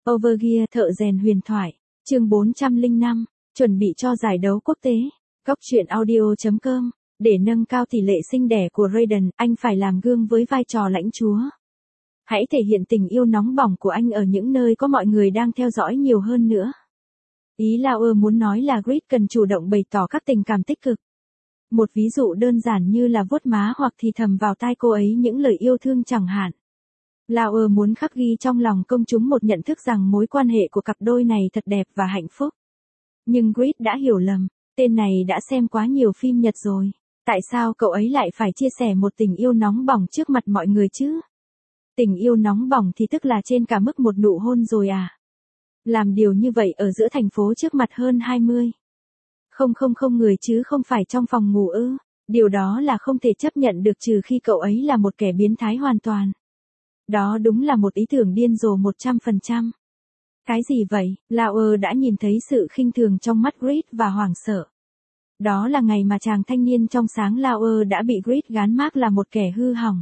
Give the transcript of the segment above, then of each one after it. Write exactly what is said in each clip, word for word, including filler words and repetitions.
Overgear thợ rèn huyền thoại, chương bốn trăm lẻ năm, chuẩn bị cho giải đấu quốc tế. Góc truyện audio chấm com, để nâng cao tỷ lệ sinh đẻ của Raiden, anh phải làm gương với vai trò lãnh chúa. Hãy thể hiện tình yêu nóng bỏng của anh ở những nơi có mọi người đang theo dõi nhiều hơn nữa. Ý Lauer muốn nói là Grit cần chủ động bày tỏ các tình cảm tích cực. Một ví dụ đơn giản như là vuốt má hoặc thì thầm vào tai cô ấy những lời yêu thương chẳng hạn. Lauer muốn khắc ghi trong lòng công chúng một nhận thức rằng mối quan hệ của cặp đôi này thật đẹp và hạnh phúc. Nhưng Grit đã hiểu lầm, tên này đã xem quá nhiều phim Nhật rồi. Tại sao cậu ấy lại phải chia sẻ một tình yêu nóng bỏng trước mặt mọi người chứ? Tình yêu nóng bỏng thì tức là trên cả mức một nụ hôn rồi à? Làm điều như vậy ở giữa thành phố trước mặt hơn hai mươi. Không không không người chứ không phải trong phòng ngủ ư? Điều đó là không thể chấp nhận được trừ khi cậu ấy là một kẻ biến thái hoàn toàn. Đó đúng là một ý tưởng điên rồ một trăm phần trăm. Cái gì vậy? Lauer đã nhìn thấy sự khinh thường trong mắt Grit và hoảng sợ. Đó là ngày mà chàng thanh niên trong sáng Lauer đã bị Grit gán mác là một kẻ hư hỏng.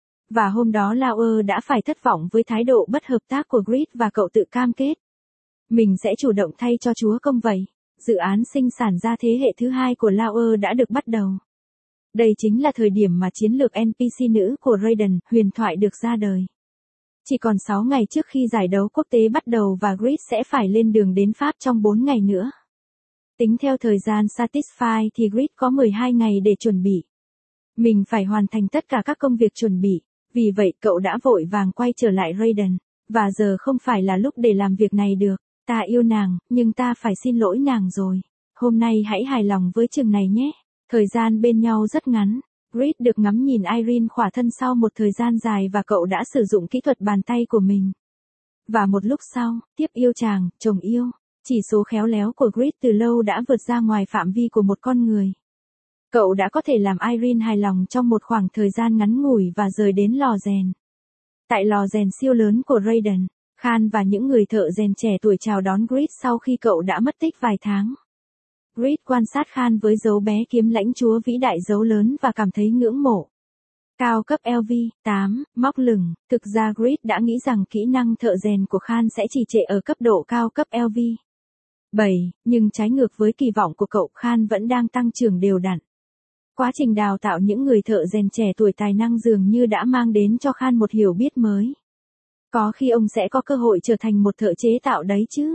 Và hôm đó Lauer đã phải thất vọng với thái độ bất hợp tác của Grit và cậu tự cam kết. Mình sẽ chủ động thay cho chúa công vậy. Dự án sinh sản ra thế hệ thứ hai của Lauer đã được bắt đầu. Đây chính là thời điểm mà chiến lược en pê xê nữ của Raiden, huyền thoại được ra đời. Chỉ còn sáu ngày trước khi giải đấu quốc tế bắt đầu và Grit sẽ phải lên đường đến Pháp trong bốn ngày nữa. Tính theo thời gian Satisfy thì Grit có mười hai ngày để chuẩn bị. Mình phải hoàn thành tất cả các công việc chuẩn bị, vì vậy cậu đã vội vàng quay trở lại Raiden. Và giờ không phải là lúc để làm việc này được. Ta yêu nàng, nhưng ta phải xin lỗi nàng rồi. Hôm nay hãy hài lòng với chừng này nhé. Thời gian bên nhau rất ngắn. Grit được ngắm nhìn Irene khỏa thân sau một thời gian dài và cậu đã sử dụng kỹ thuật bàn tay của mình. Và một lúc sau, tiếp yêu chàng, chồng yêu. Chỉ số khéo léo của Grit từ lâu đã vượt ra ngoài phạm vi của một con người. Cậu đã có thể làm Irene hài lòng trong một khoảng thời gian ngắn ngủi và rời đến lò rèn. Tại lò rèn siêu lớn của Raiden, Khan và những người thợ rèn trẻ tuổi chào đón Grit sau khi cậu đã mất tích vài tháng. Grit quan sát Khan với dấu bé kiếm lãnh chúa vĩ đại dấu lớn và cảm thấy ngưỡng mộ. Cao cấp lờ vê, tám, móc lửng, thực ra Grit đã nghĩ rằng kỹ năng thợ rèn của Khan sẽ chỉ trệ ở cấp độ cao cấp lờ vê. bảy, nhưng trái ngược với kỳ vọng của cậu, Khan vẫn đang tăng trưởng đều đặn. Quá trình đào tạo những người thợ rèn trẻ tuổi tài năng dường như đã mang đến cho Khan một hiểu biết mới. Có khi ông sẽ có cơ hội trở thành một thợ chế tạo đấy chứ.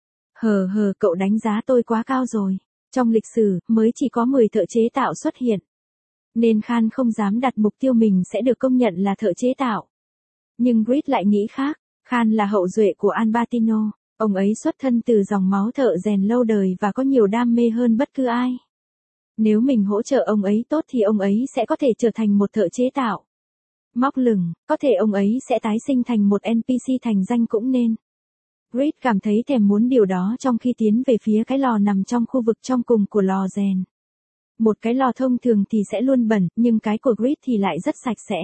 Hờ hờ, cậu đánh giá tôi quá cao rồi. Trong lịch sử, mới chỉ có mười thợ chế tạo xuất hiện. Nên Khan không dám đặt mục tiêu mình sẽ được công nhận là thợ chế tạo. Nhưng Grit lại nghĩ khác. Khan là hậu duệ của Albertino. Ông ấy xuất thân từ dòng máu thợ rèn lâu đời và có nhiều đam mê hơn bất cứ ai. Nếu mình hỗ trợ ông ấy tốt thì ông ấy sẽ có thể trở thành một thợ chế tạo. Móc lửng, có thể ông ấy sẽ tái sinh thành một en pê xê thành danh cũng nên. Grit cảm thấy thèm muốn điều đó trong khi tiến về phía cái lò nằm trong khu vực trong cùng của lò rèn. Một cái lò thông thường thì sẽ luôn bẩn, nhưng cái của Grit thì lại rất sạch sẽ.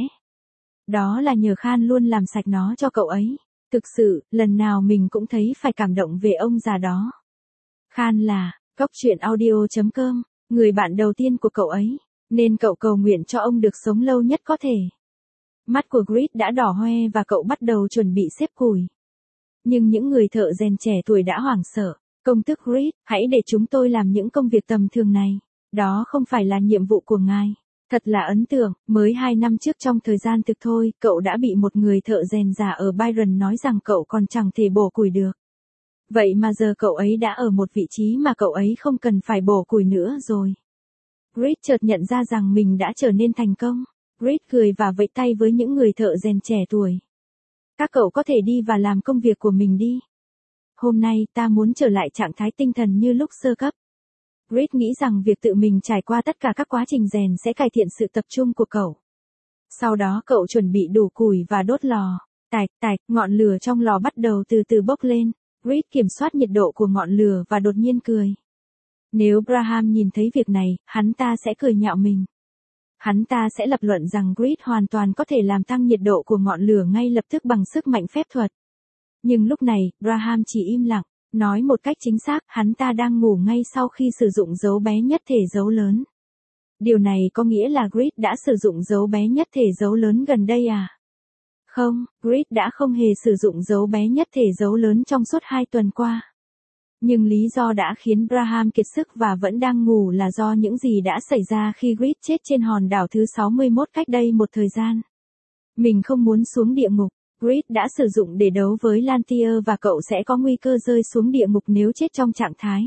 Đó là nhờ Khan luôn làm sạch nó cho cậu ấy. Thực sự, lần nào mình cũng thấy phải cảm động về ông già đó. Khan là, góc truyện audio chấm com, người bạn đầu tiên của cậu ấy, nên cậu cầu nguyện cho ông được sống lâu nhất có thể. Mắt của Grit đã đỏ hoe và cậu bắt đầu chuẩn bị xếp củi. Nhưng những người thợ rèn trẻ tuổi đã hoảng sợ. Công tước Grit, hãy để chúng tôi làm những công việc tầm thường này. Đó không phải là nhiệm vụ của ngài. Thật là ấn tượng, mới hai năm trước trong thời gian thực thôi, cậu đã bị một người thợ rèn già ở Byron nói rằng cậu còn chẳng thể bổ củi được. Vậy mà giờ cậu ấy đã ở một vị trí mà cậu ấy không cần phải bổ củi nữa rồi. Grit chợt nhận ra rằng mình đã trở nên thành công. Grit cười và vẫy tay với những người thợ rèn trẻ tuổi. Các cậu có thể đi và làm công việc của mình đi. Hôm nay ta muốn trở lại trạng thái tinh thần như lúc sơ cấp. Grit nghĩ rằng việc tự mình trải qua tất cả các quá trình rèn sẽ cải thiện sự tập trung của cậu. Sau đó cậu chuẩn bị đủ củi và đốt lò. Tạch tạch, ngọn lửa trong lò bắt đầu từ từ bốc lên. Grit kiểm soát nhiệt độ của ngọn lửa và đột nhiên cười. Nếu Graham nhìn thấy việc này, hắn ta sẽ cười nhạo mình. Hắn ta sẽ lập luận rằng Grit hoàn toàn có thể làm tăng nhiệt độ của ngọn lửa ngay lập tức bằng sức mạnh phép thuật. Nhưng lúc này, Graham chỉ im lặng, nói một cách chính xác, hắn ta đang ngủ ngay sau khi sử dụng dấu bé nhất thể dấu lớn. Điều này có nghĩa là Grit đã sử dụng dấu bé nhất thể dấu lớn gần đây à? Không, Grid đã không hề sử dụng dấu bé nhất thể dấu lớn trong suốt hai tuần qua. Nhưng lý do đã khiến Graham kiệt sức và vẫn đang ngủ là do những gì đã xảy ra khi Grid chết trên hòn đảo thứ sáu mươi mốt cách đây một thời gian. Mình không muốn xuống địa ngục. Grid đã sử dụng để đấu với Lantier và cậu sẽ có nguy cơ rơi xuống địa ngục nếu chết trong trạng thái.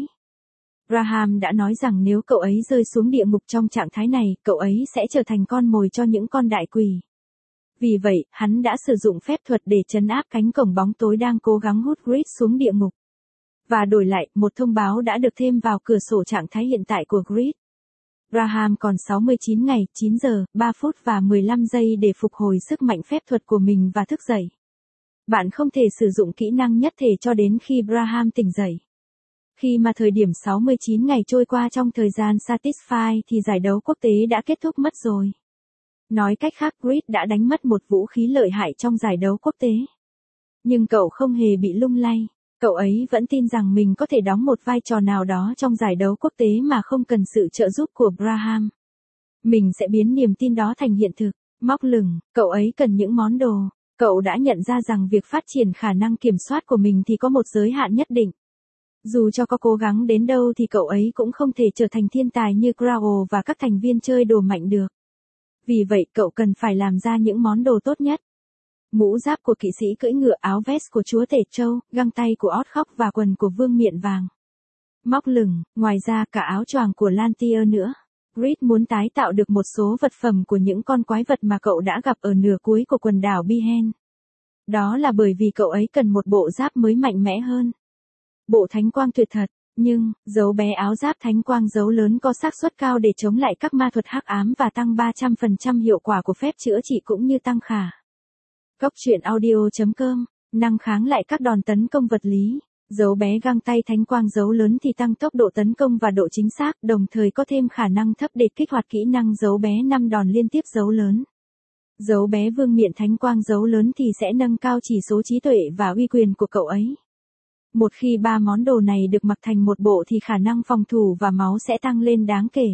Graham đã nói rằng nếu cậu ấy rơi xuống địa ngục trong trạng thái này, cậu ấy sẽ trở thành con mồi cho những con đại quỷ. Vì vậy, hắn đã sử dụng phép thuật để trấn áp cánh cổng bóng tối đang cố gắng hút Grid xuống địa ngục. Và đổi lại, một thông báo đã được thêm vào cửa sổ trạng thái hiện tại của Grid. Graham còn sáu mươi chín ngày, chín giờ, ba phút và mười lăm giây để phục hồi sức mạnh phép thuật của mình và thức dậy. Bạn không thể sử dụng kỹ năng nhất thể cho đến khi Graham tỉnh dậy. Khi mà thời điểm sáu mươi chín ngày trôi qua trong thời gian Satisfy thì giải đấu quốc tế đã kết thúc mất rồi. Nói cách khác, Grid đã đánh mất một vũ khí lợi hại trong giải đấu quốc tế. Nhưng cậu không hề bị lung lay. Cậu ấy vẫn tin rằng mình có thể đóng một vai trò nào đó trong giải đấu quốc tế mà không cần sự trợ giúp của Graham. Mình sẽ biến niềm tin đó thành hiện thực. Móc lửng, cậu ấy cần những món đồ. Cậu đã nhận ra rằng việc phát triển khả năng kiểm soát của mình thì có một giới hạn nhất định. Dù cho có cố gắng đến đâu thì cậu ấy cũng không thể trở thành thiên tài như Crowell và các thành viên chơi đồ mạnh được. Vì vậy cậu cần phải làm ra những món đồ tốt nhất. Mũ giáp của kỵ sĩ cưỡi ngựa, áo vest của chúa tể châu, găng tay của ót khóc và quần của vương miện vàng. Móc lửng, ngoài ra cả áo choàng của Lantier nữa. Grid muốn tái tạo được một số vật phẩm của những con quái vật mà cậu đã gặp ở nửa cuối của quần đảo Bihen. Đó là bởi vì cậu ấy cần một bộ giáp mới mạnh mẽ hơn. Bộ thánh quang tuyệt thật, nhưng, dấu bé áo giáp thánh quang dấu lớn có xác suất cao để chống lại các ma thuật hắc ám và tăng ba trăm phần trăm hiệu quả của phép chữa trị cũng như tăng khả. Góc truyện audio chấm com, năng kháng lại các đòn tấn công vật lý. Dấu bé găng tay thánh quang dấu lớn thì tăng tốc độ tấn công và độ chính xác, đồng thời có thêm khả năng thấp để kích hoạt kỹ năng dấu bé năm đòn liên tiếp dấu lớn. Dấu bé vương miện thánh quang dấu lớn thì sẽ nâng cao chỉ số trí tuệ và uy quyền của cậu ấy. Một khi ba món đồ này được mặc thành một bộ thì khả năng phòng thủ và máu sẽ tăng lên đáng kể.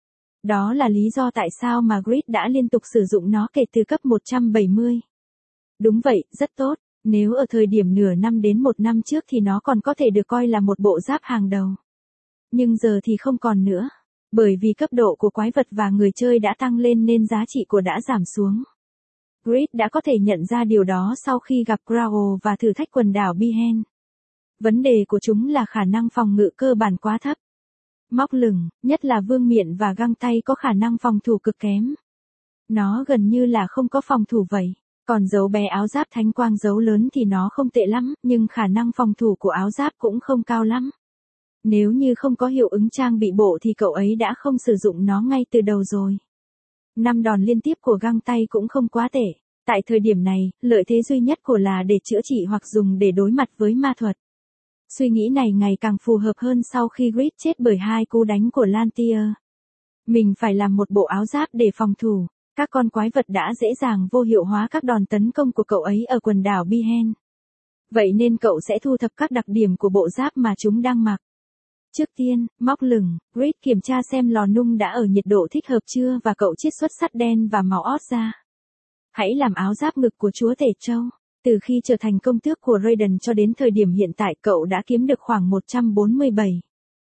Đó là lý do tại sao mà Grid đã liên tục sử dụng nó kể từ cấp một trăm bảy mươi. Đúng vậy, rất tốt. Nếu ở thời điểm nửa năm đến một năm trước thì nó còn có thể được coi là một bộ giáp hàng đầu. Nhưng giờ thì không còn nữa. Bởi vì cấp độ của quái vật và người chơi đã tăng lên nên giá trị của đã giảm xuống. Grid đã có thể nhận ra điều đó sau khi gặp Crowell và thử thách quần đảo Bihen. Vấn đề của chúng là khả năng phòng ngự cơ bản quá thấp. Móc lửng, nhất là vương miện và găng tay có khả năng phòng thủ cực kém. Nó gần như là không có phòng thủ vậy. Còn dấu bé áo giáp thánh quang dấu lớn thì nó không tệ lắm, nhưng khả năng phòng thủ của áo giáp cũng không cao lắm. Nếu như không có hiệu ứng trang bị bộ thì cậu ấy đã không sử dụng nó ngay từ đầu rồi. Năm đòn liên tiếp của găng tay cũng không quá tệ. Tại thời điểm này, lợi thế duy nhất của là để chữa trị hoặc dùng để đối mặt với ma thuật. Suy nghĩ này ngày càng phù hợp hơn sau khi Grid chết bởi hai cú đánh của Lantier. Mình phải làm một bộ áo giáp để phòng thủ. Các con quái vật đã dễ dàng vô hiệu hóa các đòn tấn công của cậu ấy ở quần đảo Bihen. Vậy nên cậu sẽ thu thập các đặc điểm của bộ giáp mà chúng đang mặc. Trước tiên, móc lửng, Grid kiểm tra xem lò nung đã ở nhiệt độ thích hợp chưa và cậu chiết xuất sắt đen và máu ót ra. Hãy làm áo giáp ngực của chúa tể châu. Từ khi trở thành công tước của Raiden cho đến thời điểm hiện tại cậu đã kiếm được khoảng một trăm bốn mươi bảy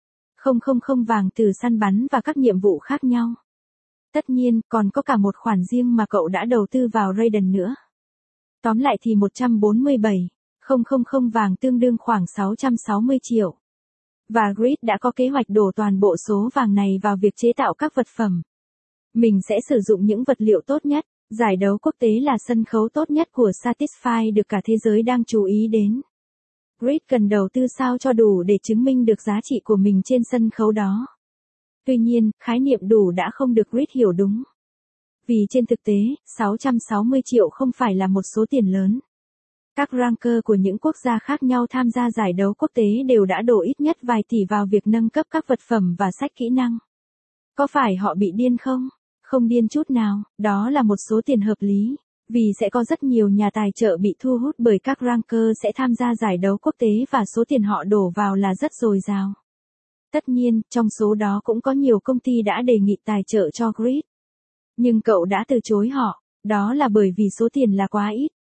nghìn vàng từ săn bắn và các nhiệm vụ khác nhau. Tất nhiên, còn có cả một khoản riêng mà cậu đã đầu tư vào Raiden nữa. Tóm lại thì một trăm bốn mươi bảy nghìn vàng tương đương khoảng sáu trăm sáu mươi triệu. Và Grid đã có kế hoạch đổ toàn bộ số vàng này vào việc chế tạo các vật phẩm. Mình sẽ sử dụng những vật liệu tốt nhất. Giải đấu quốc tế là sân khấu tốt nhất của Satisfy được cả thế giới đang chú ý đến. Grid cần đầu tư sao cho đủ để chứng minh được giá trị của mình trên sân khấu đó. Tuy nhiên, khái niệm đủ đã không được Grid hiểu đúng. Vì trên thực tế, sáu trăm sáu mươi triệu không phải là một số tiền lớn. Các ranker của những quốc gia khác nhau tham gia giải đấu quốc tế đều đã đổ ít nhất vài tỷ vào việc nâng cấp các vật phẩm và sách kỹ năng. Có phải họ bị điên không? Không điên chút nào, đó là một số tiền hợp lý. Vì sẽ có rất nhiều nhà tài trợ bị thu hút bởi các ranker sẽ tham gia giải đấu quốc tế và số tiền họ đổ vào là rất dồi dào. Tất nhiên, trong số đó cũng có nhiều công ty đã đề nghị tài trợ cho Grid. Nhưng cậu đã từ chối họ, đó là bởi vì số tiền là quá ít.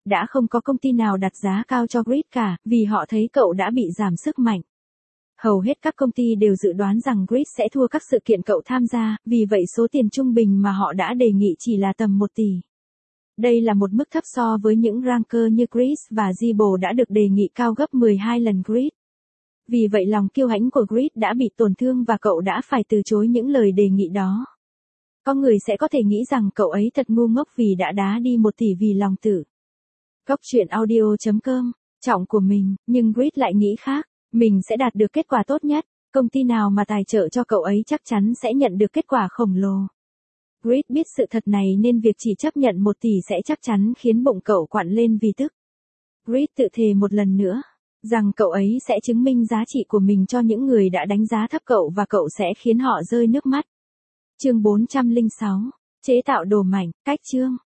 đã không có công ty nào đặt giá cao cho Grid cả, vì họ thấy cậu đã bị giảm sức mạnh. Hầu hết các công ty đều dự đoán rằng Grid sẽ thua các sự kiện cậu tham gia, vì vậy số tiền trung bình mà họ đã đề nghị chỉ là tầm một tỷ. Đây là một mức thấp so với những ranker như Chris và Zibo đã được đề nghị cao gấp mười hai lần Grid. Vì vậy lòng kiêu hãnh của Grid đã bị tổn thương và cậu đã phải từ chối những lời đề nghị đó. Có người sẽ có thể nghĩ rằng cậu ấy thật ngu ngốc vì đã đá đi một tỷ vì lòng tử. Góc truyện audio chấm com, trọng của mình, nhưng Grid lại nghĩ khác, mình sẽ đạt được kết quả tốt nhất, công ty nào mà tài trợ cho cậu ấy chắc chắn sẽ nhận được kết quả khổng lồ. Grid biết sự thật này nên việc chỉ chấp nhận một tỷ sẽ chắc chắn khiến bụng cậu quặn lên vì tức. Grid tự thề một lần nữa, rằng cậu ấy sẽ chứng minh giá trị của mình cho những người đã đánh giá thấp cậu và cậu sẽ khiến họ rơi nước mắt. Chương bốn trăm lẻ sáu, chế tạo đồ mảnh, cách chương.